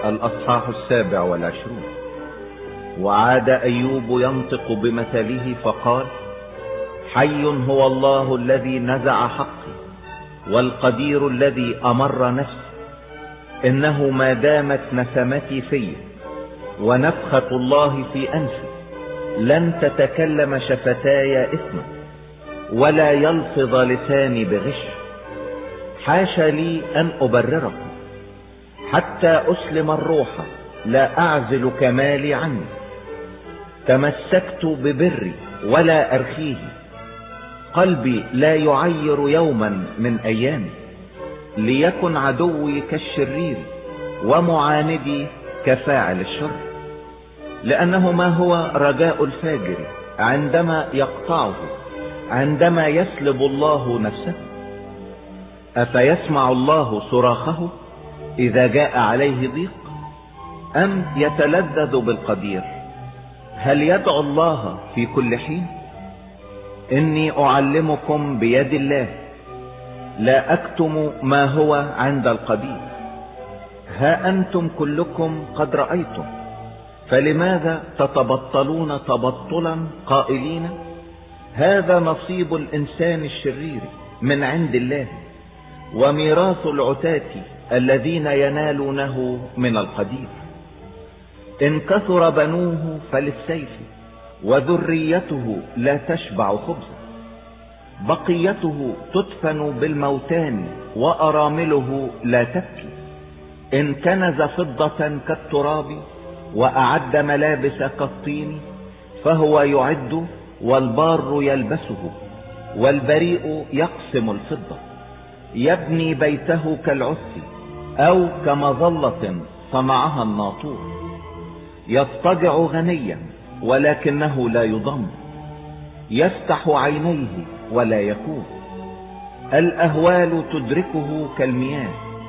الأصحاح 27. وعاد أيوب ينطق بمثله فقال: حي هو الله الذي نزع حقي، والقدير الذي أمر نفسي. إنه ما دامت نسمتي في ونفخة الله في أنفي، لن تتكلم شفتاي إثما، ولا يلفظ لساني بغش. حاشا لي أن أبرركم، حتى أسلم الروح لا أعزل كمالي عني. تمسكت ببري ولا أرخيه، قلبي لا يعير يوما من أيامي. ليكن عدوي كالشرير، ومعاندي كفاعل الشر. لأنه ما هو رجاء الفاجر عندما يقطعه، عندما يسلب الله نفسه؟ أفيسمع الله صراخه إذا جاء عليه ضيق؟ أم يتلذذ بالقدير؟ هل يدعو الله في كل حين؟ إني أعلمكم بيد الله، لا أكتم ما هو عند القدير. ها أنتم كلكم قد رأيتم، فلماذا تتبطلون تبطلا قائلين: هذا نصيب الإنسان الشرير من عند الله، وميراث العتاة الذين ينالونه من القدير. إن كثر بنوه فللسيف، وذريته لا تشبع خبزا. بقيته تدفن بالموتان، وأرامله لا تبكي. إن كنز فضة كالتراب، وأعد ملابس كالطين، فهو يعد والبار يلبسه، والبريء يقسم الفضة. يبني بيته كالعس، أو كمظلة صنعها الناطور. يضطجع غنيا ولكنه لا يضم، يفتح عينيه ولا يكون. الأهوال تدركه كالمياه،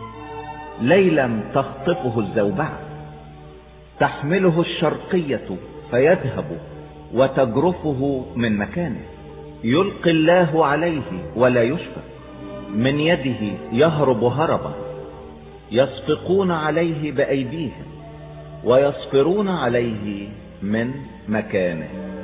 ليلا تخطفه الزوبعة. تحمله الشرقية فيذهب، وتجرفه من مكانه. يلقي الله عليه ولا يشفق، من يده يهرب هربا. يصفقون عليه بأيديهم، ويصفرون عليه من مكانه.